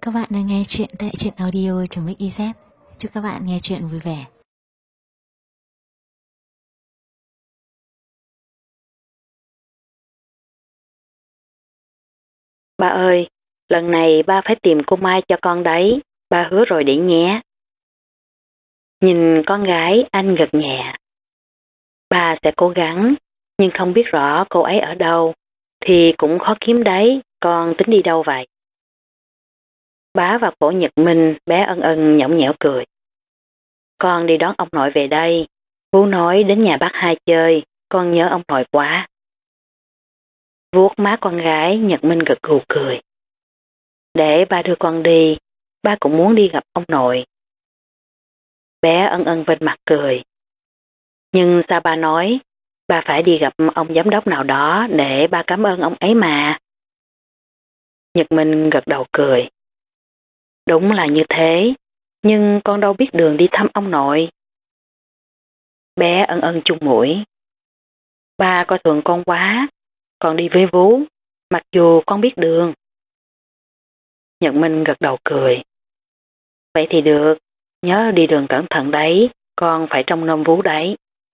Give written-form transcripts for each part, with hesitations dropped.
các bạn đang nghe chuyện tại truyện audio.mix.iz. Chúc các bạn nghe chuyện vui vẻ. Ba ơi, lần này ba phải tìm cô Mai cho con đấy, ba hứa rồi đấy nhé. Nhìn con gái, anh gật nhẹ. Ba sẽ cố gắng, nhưng không biết rõ cô ấy ở đâu, thì cũng khó kiếm đấy, con tính đi đâu vậy? Bá vào cổ Nhật Minh, bé ân ân nhõng nhẽo cười. Con đi đón ông nội về đây, Phú nói đến nhà bác Hai chơi, con nhớ ông nội quá. Vuốt má con gái, Nhật Minh gật gù cười. Để ba đưa con đi, ba cũng muốn đi gặp ông nội. Bé ân ân bên mặt cười. Nhưng sao ba nói, ba phải đi gặp ông giám đốc nào đó để ba cảm ơn ông ấy mà. Nhật Minh gật đầu cười. Đúng là như thế, nhưng con đâu biết đường đi thăm ông nội. Bé ân ân chung mũi. Ba coi thường con quá, con đi với Vú, mặc dù con biết đường. Nhật Minh gật đầu cười. Vậy thì được, nhớ đi đường cẩn thận đấy, con phải trông nom Vú đấy.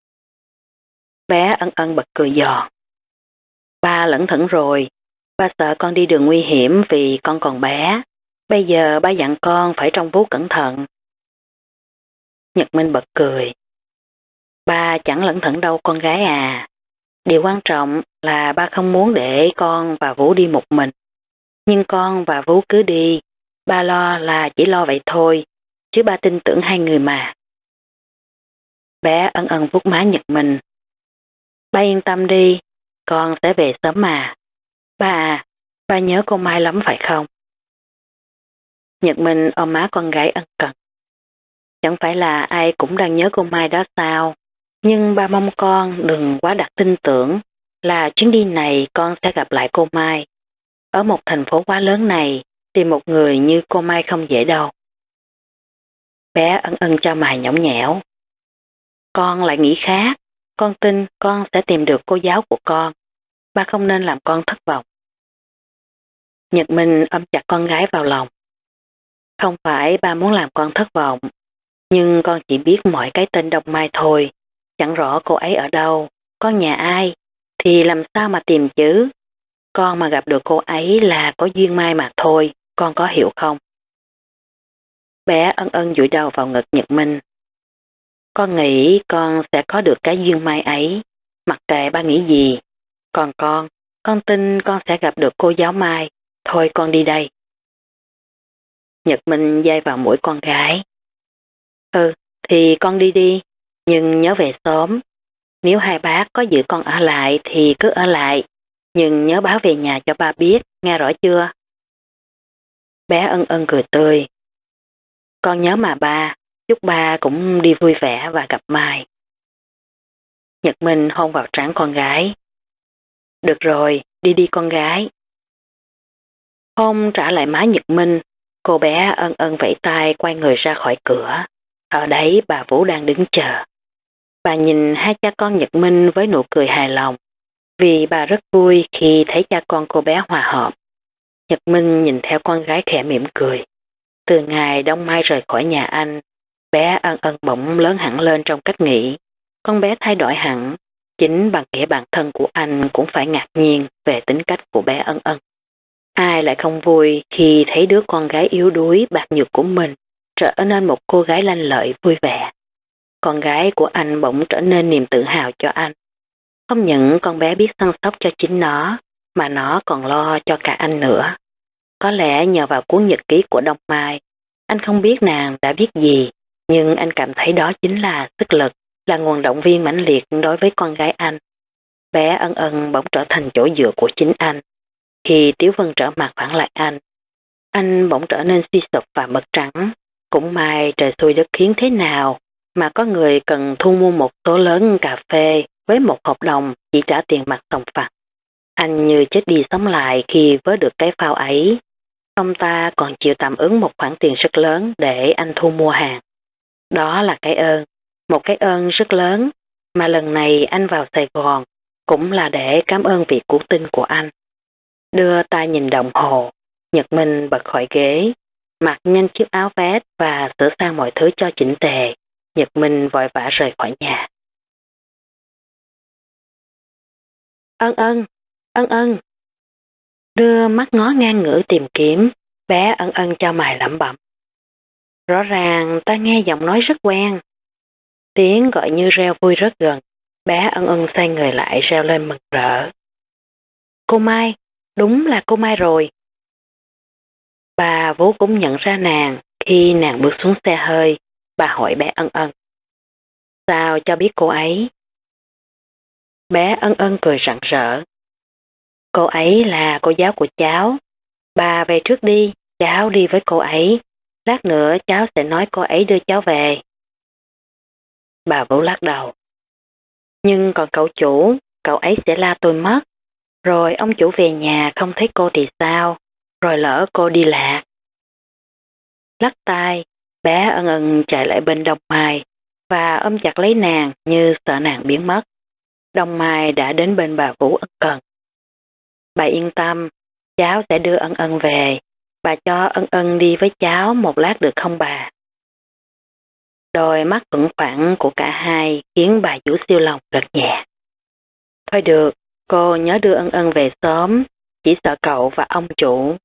Bé ân ân bật cười giòn. Ba lẩn thẩn rồi, ba sợ con đi đường nguy hiểm vì con còn bé. Bây giờ ba dặn con phải trông Vú cẩn thận. Nhật Minh bật cười. Ba chẳng lẩn thẩn đâu con gái à. Điều quan trọng là ba không muốn để con và Vũ đi một mình. Nhưng con và Vũ cứ đi, ba lo là chỉ lo vậy thôi, chứ ba tin tưởng hai người mà. Bé ân ân vuốt má Nhật Minh. Ba yên tâm đi, con sẽ về sớm mà. Ba à, ba nhớ cô Mai lắm phải không? Nhật Minh ôm má con gái ân cần. Chẳng phải là ai cũng đang nhớ cô Mai đó sao? Nhưng ba mong con đừng quá đặt tin tưởng là chuyến đi này con sẽ gặp lại cô Mai. Ở một thành phố quá lớn này, tìm một người như cô Mai không dễ đâu. Bé ân ân cho mày nhõng nhẽo. Con lại nghĩ khác, con tin con sẽ tìm được cô giáo của con. Ba không nên làm con thất vọng. Nhật Minh ôm chặt con gái vào lòng. Không phải ba muốn làm con thất vọng, nhưng con chỉ biết mọi cái tên Đông Mai thôi. Chẳng rõ cô ấy ở đâu, có nhà ai, thì làm sao mà tìm chứ. Con mà gặp được cô ấy là có duyên Mai mà thôi, con có hiểu không? Bé ân ân dụi đầu vào ngực Nhật Minh. Con nghĩ con sẽ có được cái duyên Mai ấy, mặc kệ ba nghĩ gì. Còn con tin con sẽ gặp được cô giáo Mai. Thôi con đi đây. Nhật Minh dây vào mũi con gái. Thì con đi đi, nhưng nhớ về sớm. Nếu hai bác có giữ con ở lại thì cứ ở lại, nhưng nhớ báo về nhà cho ba biết, nghe rõ chưa? Bé ân ân cười tươi. Con nhớ mà ba, chúc ba cũng đi vui vẻ và gặp Mai. Nhật Minh hôn vào trán con gái. Được rồi, đi đi con gái. Hôn trả lại má Nhật Minh, cô bé ân ân vẫy tay quay người ra khỏi cửa. Ở đấy bà Vũ đang đứng chờ. Bà nhìn hai cha con Nhật Minh với nụ cười hài lòng, vì bà rất vui khi thấy cha con cô bé hòa hợp. Nhật Minh nhìn theo con gái khẽ mỉm cười. Từ ngày Đông Mai rời khỏi nhà anh, bé ân ân bỗng lớn hẳn lên trong cách nghĩ. Con bé thay đổi hẳn, chính bằng nghĩa bản thân của anh cũng phải ngạc nhiên về tính cách của bé ân ân. Ai lại không vui khi thấy đứa con gái yếu đuối bạc nhược của mình trở nên một cô gái lanh lợi vui vẻ. Con gái của anh bỗng trở nên niềm tự hào cho anh. Không những con bé biết săn sóc cho chính nó, mà nó còn lo cho cả anh nữa. Có lẽ nhờ vào cuốn nhật ký của Đông Mai, anh không biết nàng đã viết gì, nhưng anh cảm thấy đó chính là sức lực, là nguồn động viên mãnh liệt đối với con gái anh. Bé ân ân bỗng trở thành chỗ dựa của chính anh. Khi Tiếu Vân trở mặt phản lại anh bỗng trở nên suy sụp và mất trắng. Cũng may trời xui đất khiến thế nào mà có người cần thu mua một số lớn cà phê với một hợp đồng chỉ trả tiền mặt sòng phẳng. Anh như chết đi sống lại khi vớ được cái phao ấy. Ông ta còn chịu tạm ứng một khoản tiền rất lớn để anh thu mua hàng. Đó là cái ơn, một cái ơn rất lớn mà lần này anh vào Sài Gòn cũng là để cảm ơn vị cứu tinh của anh. Đưa tay nhìn đồng hồ, Nhật Minh bật khỏi ghế. mặc nhanh chiếc áo vest và sửa sang mọi thứ cho chỉnh tề. Nhật Minh vội vã rời khỏi nhà. Ân ân. Đưa mắt ngó ngang ngửa tìm kiếm, bé Ân ân cho mày lẩm bẩm. Rõ ràng ta nghe giọng nói rất quen. Tiếng gọi như reo vui rất gần, bé Ân ân xoay người lại reo lên mừng rỡ. Cô Mai, đúng là cô Mai rồi. Bà Vú cũng nhận ra nàng khi nàng bước xuống xe hơi, bà hỏi bé Ân ân. Sao cho biết cô ấy? Bé Ân ân cười rạng rỡ. Cô ấy là cô giáo của cháu. Bà về trước đi, cháu đi với cô ấy. Lát nữa cháu sẽ nói cô ấy đưa cháu về. Bà Vũ lắc đầu. Nhưng còn cậu chủ, cậu ấy sẽ la tôi mất. Rồi ông chủ về nhà không thấy cô thì sao? Rồi lỡ cô đi lạc. Lắc tay, bé Ân ân chạy lại bên Đông Mai và ôm chặt lấy nàng như sợ nàng biến mất. Đông Mai đã đến bên bà Vũ ân cần. Bà yên tâm, cháu sẽ đưa Ân ân về. Bà cho Ân ân đi với cháu một lát được không bà? Đôi mắt thuận phẳng của cả hai khiến bà Vũ siêu lòng gật nhẹ. Thôi được, cô nhớ đưa Ân ân về sớm, chỉ sợ cậu và ông chủ.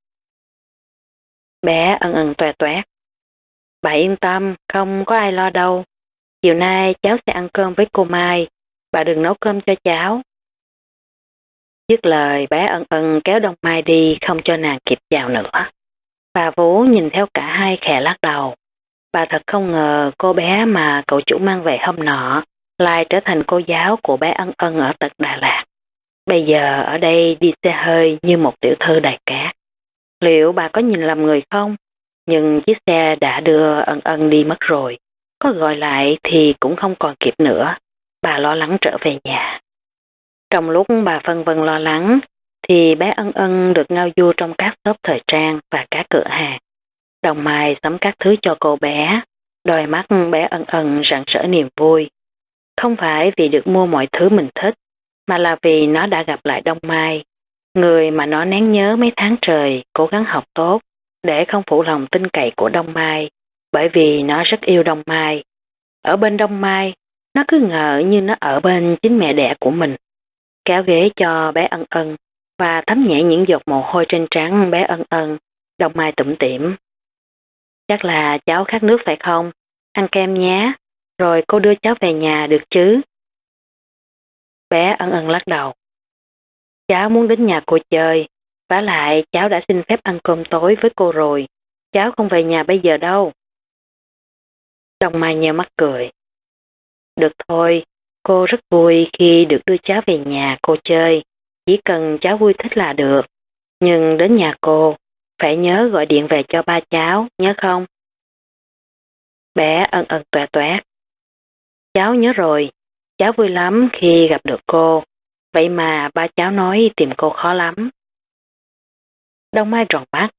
Bé Ân ân toe toét. Bà yên tâm, không có ai lo đâu. Chiều nay cháu sẽ ăn cơm với cô Mai, bà đừng nấu cơm cho cháu. Dứt lời bé Ân ân kéo Đông Mai đi không cho nàng kịp chào nữa. Bà Vũ nhìn theo cả hai khẽ lắc đầu. Bà thật không ngờ cô bé mà cậu chủ mang về hôm nọ lại trở thành cô giáo của bé Ân ân ở tận Đà Lạt. Bây giờ ở đây đi xe hơi như một tiểu thư đại cát. Liệu bà có nhìn lầm người không? Nhưng chiếc xe đã đưa Ân ân đi mất rồi. Có gọi lại thì cũng không còn kịp nữa. Bà lo lắng trở về nhà. Trong lúc bà phân vân lo lắng, thì bé Ân ân được ngao du trong các shop thời trang và các cửa hàng. Đồng Mai sắm các thứ cho cô bé, đôi mắt bé Ân ân rạng rỡ niềm vui. Không phải vì được mua mọi thứ mình thích, mà là vì nó đã gặp lại Đông Mai, người mà nó nén nhớ mấy tháng trời, cố gắng học tốt, để không phụ lòng tin cậy của Đông Mai, bởi vì nó rất yêu Đông Mai. Ở bên Đông Mai, nó cứ ngỡ như nó ở bên chính mẹ đẻ của mình. Kéo ghế cho bé Ân ân và thấm nhẹ những giọt mồ hôi trên trán bé Ân ân. Đông Mai tủm tỉm. Chắc là cháu khát nước phải không? Ăn kem nhé, rồi cô đưa cháu về nhà được chứ? Bé Ân ân lắc đầu. Cháu muốn đến nhà cô chơi, vả lại cháu đã xin phép ăn cơm tối với cô rồi. Cháu không về nhà bây giờ đâu. Đông Mai nheo mắt cười. Được thôi, cô rất vui khi được đưa cháu về nhà cô chơi. Chỉ cần cháu vui thích là được. Nhưng đến nhà cô, phải nhớ gọi điện về cho ba cháu, nhớ không? Bé Ân ân toét toét. Cháu nhớ rồi, cháu vui lắm khi gặp được cô. Vậy mà ba cháu nói tìm cô khó lắm. Đông Mai tròn mắt.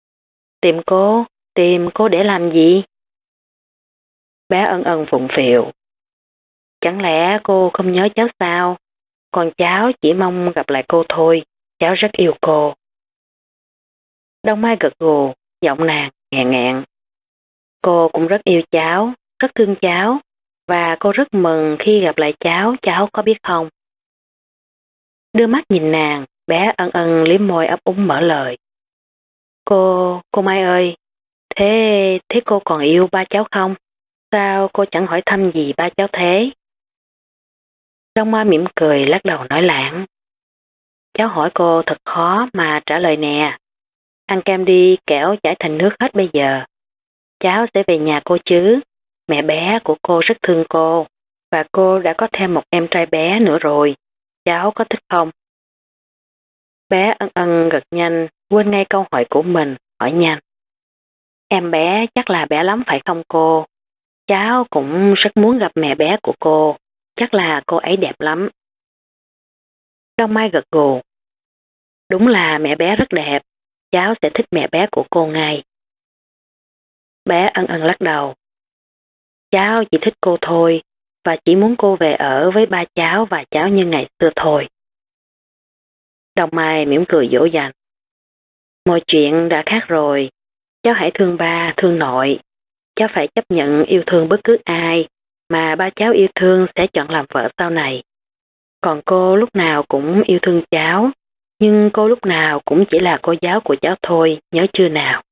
Tìm cô để làm gì? Bé Ân ân phụng phịu. Chẳng lẽ cô không nhớ cháu sao? Còn cháu chỉ mong gặp lại cô thôi, cháu rất yêu cô. Đông Mai gật gù, giọng nàng nghẹn nghẹn. Cô cũng rất yêu cháu, rất thương cháu, và cô rất mừng khi gặp lại cháu có biết không? Đưa mắt nhìn nàng, bé Ân ân liếm môi ấp úng mở lời. Cô Mai ơi, thế cô còn yêu ba cháu không? Sao cô chẳng hỏi thăm gì ba cháu thế? Đông Mai mỉm cười lắc đầu nói lãng. Cháu hỏi cô thật khó mà trả lời nè. Ăn kem đi, kẻo chảy thành nước hết bây giờ. Cháu sẽ về nhà cô chứ. Mẹ bé của cô rất thương cô, và cô đã có thêm một em trai bé nữa rồi. Cháu có thích không? Bé Ân ân gật nhanh, quên ngay câu hỏi của mình, hỏi nhanh. Em bé chắc là bé lắm phải không cô? Cháu cũng rất muốn gặp mẹ bé của cô, chắc là cô ấy đẹp lắm. Đông Mai gật gù. Đúng là mẹ bé rất đẹp, cháu sẽ thích mẹ bé của cô ngay. Bé Ân ân lắc đầu. Cháu chỉ thích cô thôi, và chỉ muốn cô về ở với ba cháu và cháu như ngày xưa thôi. Đông Mai mỉm cười dỗ dành. Mọi chuyện đã khác rồi, Cháu hãy thương ba, thương nội. Cháu phải chấp nhận yêu thương bất cứ ai mà ba cháu yêu thương sẽ chọn làm vợ sau này. Còn cô lúc nào cũng yêu thương cháu, nhưng cô lúc nào cũng chỉ là cô giáo của cháu thôi, nhớ chưa nào?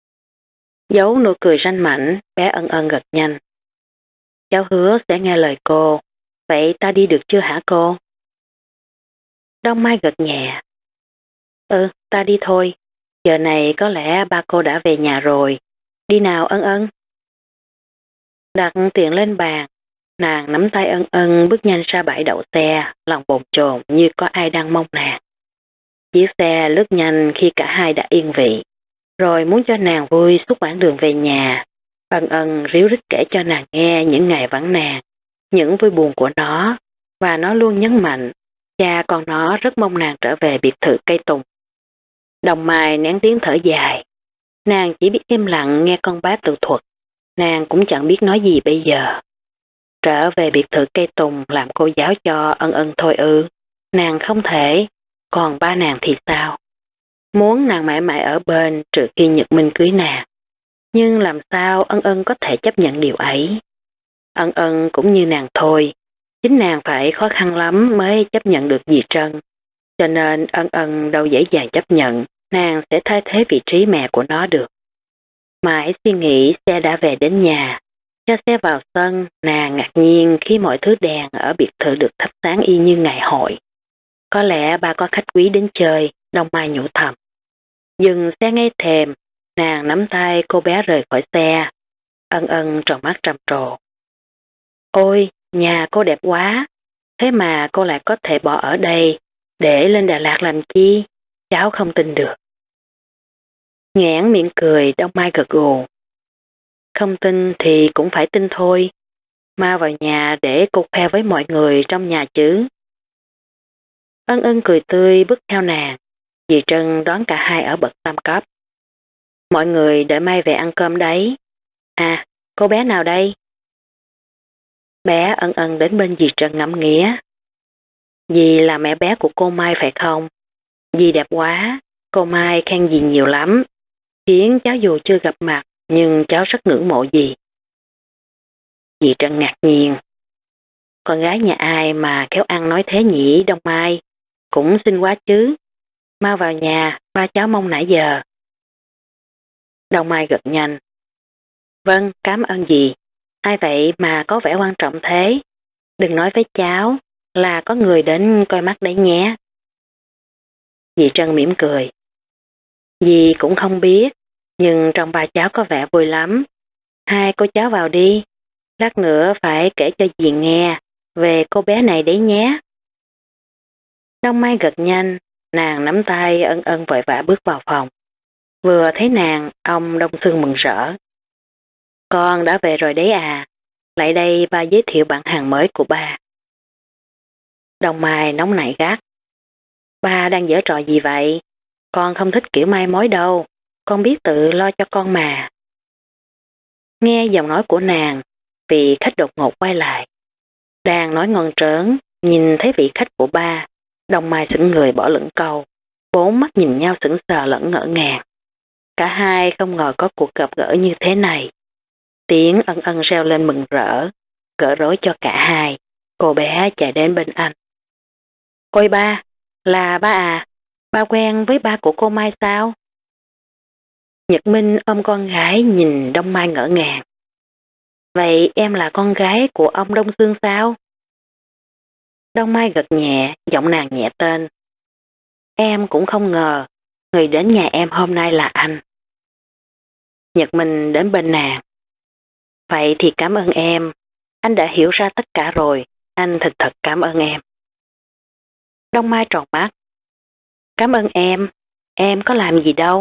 Giấu nụ cười ranh mảnh, bé Ân Ân gật nhanh. Cháu hứa sẽ nghe lời cô, vậy ta đi được chưa hả cô? Đông Mai gật nhẹ. Ta đi thôi, giờ này có lẽ ba cô đã về nhà rồi. Đi nào Ân Ân. Đặt tiền lên bàn, nàng nắm tay Ân Ân bước nhanh ra bãi đậu xe, lòng bồn chồn như có ai đang mong nàng. Chiếc xe lướt nhanh khi cả hai đã yên vị, rồi muốn cho nàng vui suốt quãng đường về nhà. Ân Ân ríu rít kể cho nàng nghe những ngày vắng nàng, những vui buồn của nó, và nó luôn nhấn mạnh, cha con nó rất mong nàng trở về biệt thự cây tùng. Đồng Mai nén tiếng thở dài, nàng chỉ biết im lặng nghe con bé tự thuật, nàng cũng chẳng biết nói gì bây giờ. Trở về biệt thự cây tùng làm cô giáo cho Ân Ân thôi ư, nàng không thể, còn ba nàng thì sao? Muốn nàng mãi mãi ở bên trừ khi Nhật Minh cưới nàng. Nhưng làm sao Ân Ân có thể chấp nhận điều ấy? Ân Ân cũng như nàng thôi, chính nàng phải khó khăn lắm mới chấp nhận được dì Trân. Cho nên Ân Ân đâu dễ dàng chấp nhận nàng sẽ thay thế vị trí mẹ của nó được. Mãi suy nghĩ xe đã về đến nhà. Cho xe vào sân, nàng ngạc nhiên khi mọi thứ đèn ở biệt thự được thắp sáng y như ngày hội. Có lẽ ba có khách quý đến chơi, Đông Mai nhủ thầm. Dừng xe ngay thềm, nàng nắm tay cô bé rời khỏi xe. Ân Ân tròn mắt trầm trồ. Ôi, nhà cô đẹp quá, thế mà cô lại có thể bỏ ở đây, để lên Đà Lạt làm chi? Cháu không tin được. Nhoẻn miệng cười, Đông Mai gật gù. Không tin thì cũng phải tin thôi. Mau vào nhà để cô khoe với mọi người trong nhà chứ. Ân Ân cười tươi bước theo nàng. Dì Trân đón cả hai ở bậc tam cấp. Mọi người đợi Mai về ăn cơm đấy. À, cô bé nào đây? Bé Ân Ân đến bên dì Trân ngắm nghía. Dì là mẹ bé của cô Mai phải không? Dì đẹp quá, cô Mai khen dì nhiều lắm. Khiến cháu dù chưa gặp mặt, nhưng cháu rất ngưỡng mộ dì. Dì Trân ngạc nhiên. Con gái nhà ai mà khéo ăn nói thế nhỉ Đông Mai? Cũng xinh quá chứ. Mau vào nhà, ba cháu mong nãy giờ. Đông Mai gật nhanh. Vâng, cảm ơn dì. Ai vậy mà có vẻ quan trọng thế? Đừng nói với cháu là có người đến coi mắt đấy nhé. Dì Trân mỉm cười. Dì cũng không biết, nhưng trong ba cháu có vẻ vui lắm. Hai cô cháu vào đi, lát nữa phải kể cho dì nghe về cô bé này đấy nhé. Đông Mai gật nhanh, nàng nắm tay Ân Ân vội vã bước vào phòng. Vừa thấy nàng, ông Đông Sương mừng rỡ. Con đã về rồi đấy à, lại đây ba giới thiệu bạn hàng mới của ba. Đông Mai nóng nảy gắt. Ba đang giở trò gì vậy? Con không thích kiểu mai mối đâu, con biết tự lo cho con mà. Nghe giọng nói của nàng, vị khách đột ngột quay lại. Đang nói ngon trớn, nhìn thấy vị khách của ba, Đông Mai sững người bỏ lửng câu, bốn mắt nhìn nhau sững sờ lẫn ngỡ ngàng. Cả hai không ngờ có cuộc gặp gỡ như thế này. Tiếng Ân Ân reo lên mừng rỡ, gỡ rối cho cả hai. Cô bé chạy đến bên anh. Ôi ba, là ba à, ba quen với ba của cô Mai sao? Nhật Minh ôm con gái nhìn Đông Mai ngỡ ngàng. Vậy em là con gái của ông Đông Sương sao? Đông Mai gật nhẹ, giọng nàng nhẹ tên. Em cũng không ngờ, người đến nhà em hôm nay là anh. Nhật Minh đến bên nàng. Vậy thì cảm ơn em, anh đã hiểu ra tất cả rồi, anh thật cảm ơn em. Đông Mai tròn mắt. Cảm ơn em có làm gì đâu.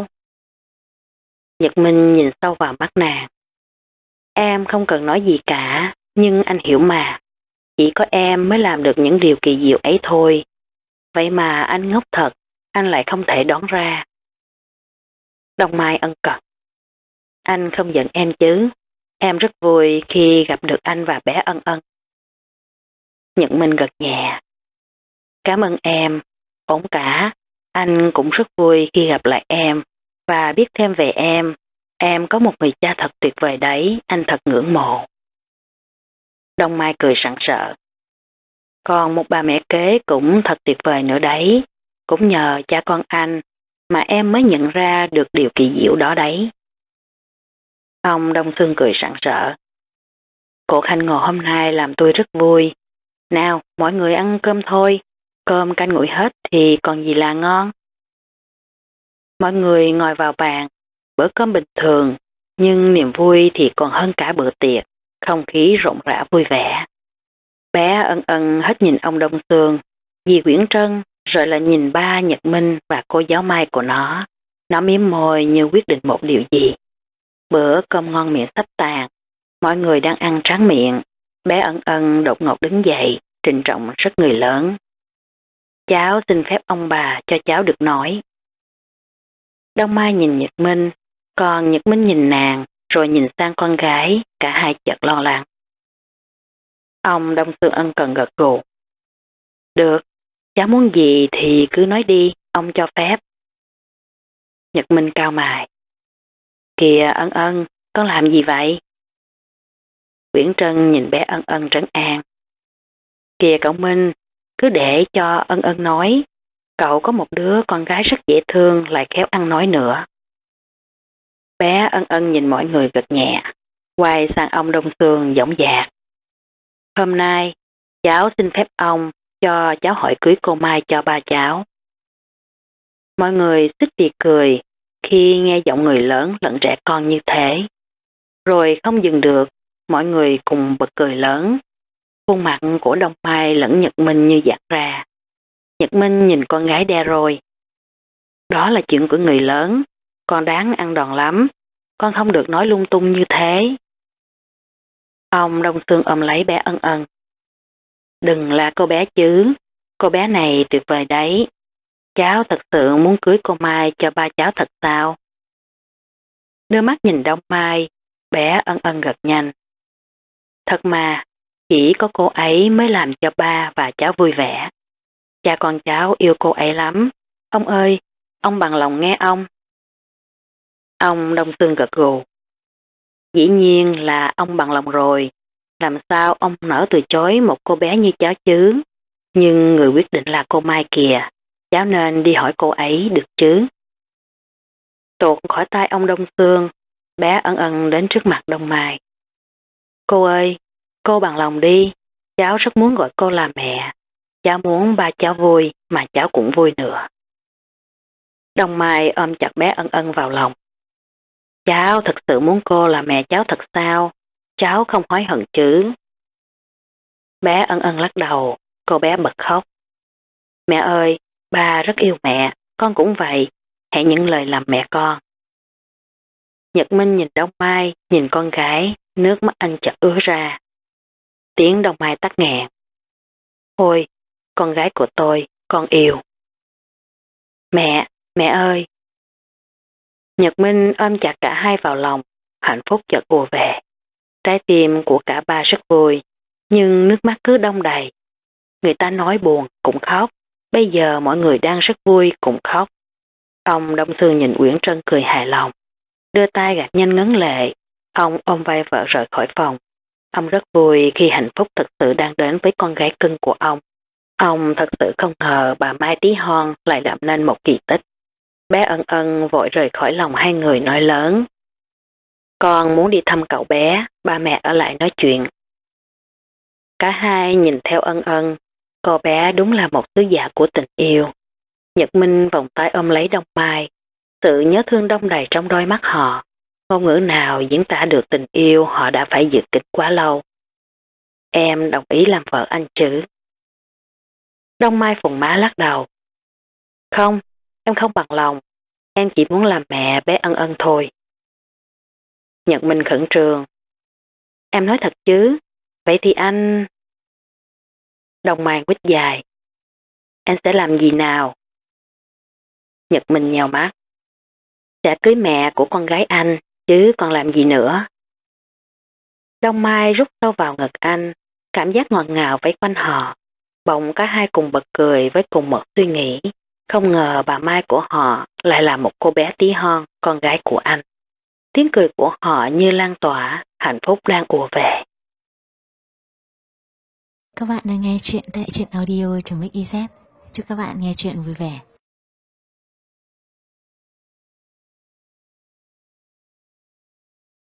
Nhật Minh nhìn sâu vào mắt nàng. Em không cần nói gì cả, nhưng anh hiểu mà. Chỉ có em mới làm được những điều kỳ diệu ấy thôi. Vậy mà anh ngốc thật, anh lại không thể đoán ra. Đông Mai ân cần. Anh không giận em chứ. Em rất vui khi gặp được anh và bé Ân Ân. Nhật Minh gật nhẹ. Cảm ơn em, ổn cả. Anh cũng rất vui khi gặp lại em và biết thêm về em. Em có một người cha thật tuyệt vời đấy, anh thật ngưỡng mộ. Đông Mai cười sảng sỡ. Còn một bà mẹ kế cũng thật tuyệt vời nữa đấy, cũng nhờ cha con anh mà em mới nhận ra được điều kỳ diệu đó đấy. Ông Đông Sương cười sảng sỡ. Cuộc hành ngộ hôm nay làm tôi rất vui. Nào, mọi người ăn cơm thôi, cơm canh nguội hết thì còn gì là ngon. Mọi người ngồi vào bàn, bữa cơm bình thường, nhưng niềm vui thì còn hơn cả bữa tiệc, không khí rộn rã vui vẻ. Bé Ân Ân hết nhìn ông Đông Sương, dì Nguyễn Trân, rồi là nhìn ba Nhật Minh và cô giáo Mai của nó. Nó mím môi như quyết định một điều gì. Bữa cơm ngon miệng sắp tàn, mọi người đang ăn tráng miệng. Bé Ân Ân đột ngột đứng dậy, trịnh trọng rất người lớn. Cháu xin phép ông bà cho cháu được nói. Đông Mai nhìn Nhật Minh, còn Nhật Minh nhìn nàng, rồi nhìn sang con gái, cả hai chợt lo lắng. Ông Đông Sương ân cần gật gù. Được, cháu muốn gì thì cứ nói đi, ông cho phép. Nhật Minh cau mày. Kìa Ân Ân, con làm gì vậy? Uyển Trân nhìn bé Ân Ân trấn an. Kìa cậu Minh, cứ để cho Ân Ân nói. Cậu có một đứa con gái rất dễ thương lại khéo ăn nói nữa. Bé Ân Ân nhìn mọi người gật nhẹ, quay sang ông Đông Sương dõng dạc. Hôm nay, cháu xin phép ông cho cháu hỏi cưới cô Mai cho ba cháu. Mọi người xích đi cười khi nghe giọng người lớn lẫn trẻ con như thế. Rồi không dừng được, mọi người cùng bật cười lớn. Khuôn mặt của Đông Mai lẫn Nhật Minh như giãn ra. Nhật Minh nhìn con gái đe rồi. Đó là chuyện của người lớn, con đáng ăn đòn lắm, con không được nói lung tung như thế. Ông Đông Sương ôm lấy bé Ân Ân. Đừng là cô bé chứ, cô bé này tuyệt vời đấy. Cháu thật sự muốn cưới cô Mai cho ba cháu thật sao? Đưa mắt nhìn Đông Mai, bé Ân Ân gật nhanh. Thật mà, chỉ có cô ấy mới làm cho ba và cháu vui vẻ. Cha con cháu yêu cô ấy lắm. Ông ơi, ông bằng lòng nghe ông. Ông Đông Sương gật gù. Dĩ nhiên là ông bằng lòng rồi. Làm sao ông nỡ từ chối một cô bé như cháu chứ? Nhưng người quyết định là cô Mai kìa. Cháu nên đi hỏi cô ấy được chứ? Tuột khỏi tay ông Đông Sương, bé Ân Ân đến trước mặt Đông Mai. Cô ơi, cô bằng lòng đi. Cháu rất muốn gọi cô là mẹ. Cháu muốn ba cháu vui mà cháu cũng vui nữa. Đông Mai ôm chặt bé Ân Ân vào lòng. Cháu thật sự muốn cô là mẹ cháu thật sao? Cháu không hối hận chứ? Bé Ân Ân lắc đầu, cô bé bật khóc. Mẹ ơi, ba rất yêu mẹ, con cũng vậy. Hãy những lời làm mẹ con. Nhật Minh nhìn Đông Mai, nhìn con gái, nước mắt anh chợt ứa ra. Tiếng Đông Mai tắt nghẹn. Ôi, con gái của tôi, con yêu. Mẹ ơi. Nhật Minh ôm chặt cả hai vào lòng, hạnh phúc chợt ùa về. Trái tim của cả ba rất vui, nhưng nước mắt cứ đong đầy. Người ta nói buồn cũng khóc, bây giờ mọi người đang rất vui cũng khóc. Ông Đông Sương nhìn Uyển Trân cười hài lòng, đưa tay gạt nhanh ngấn lệ. Ông ôm vai vợ rời khỏi phòng. Ông rất vui khi hạnh phúc thật sự đang đến với con gái cưng của ông. Ông thật sự không ngờ bà Mai Tí Hon lại làm nên một kỳ tích. Bé Ân Ân vội rời khỏi lòng hai người nói lớn. Con muốn đi thăm cậu bé, ba mẹ ở lại nói chuyện. Cả hai nhìn theo Ân Ân, cô bé đúng là một sứ giả của tình yêu. Nhật Minh vòng tay ôm lấy Đông Mai, sự nhớ thương đong đầy trong đôi mắt họ. Ngôn ngữ nào diễn tả được tình yêu họ đã phải dự kịch quá lâu. Em đồng ý làm vợ anh chứ? Đông Mai phùng má lắc đầu. Không, em không bằng lòng. Em chỉ muốn làm mẹ bé Ân Ân thôi. Nhật Minh khẩn trương. Em nói thật chứ? Vậy thì anh... Đông Mai quýt dài. Em sẽ làm gì nào? Nhật Minh nhèo mắt. Sẽ cưới mẹ của con gái anh, chứ còn làm gì nữa? Đông Mai rút sâu vào ngực anh, cảm giác ngọt ngào vây quanh họ. Bỗng cả hai cùng bật cười với cùng một suy nghĩ. Không ngờ bà Mai của họ lại là một cô bé tí hon, con gái của anh. tiếng cười của họ như lan tỏa, hạnh phúc đang ùa về. Các bạn đang nghe chuyện tại truyện audio.mix.iz. Chúc các bạn nghe chuyện vui vẻ.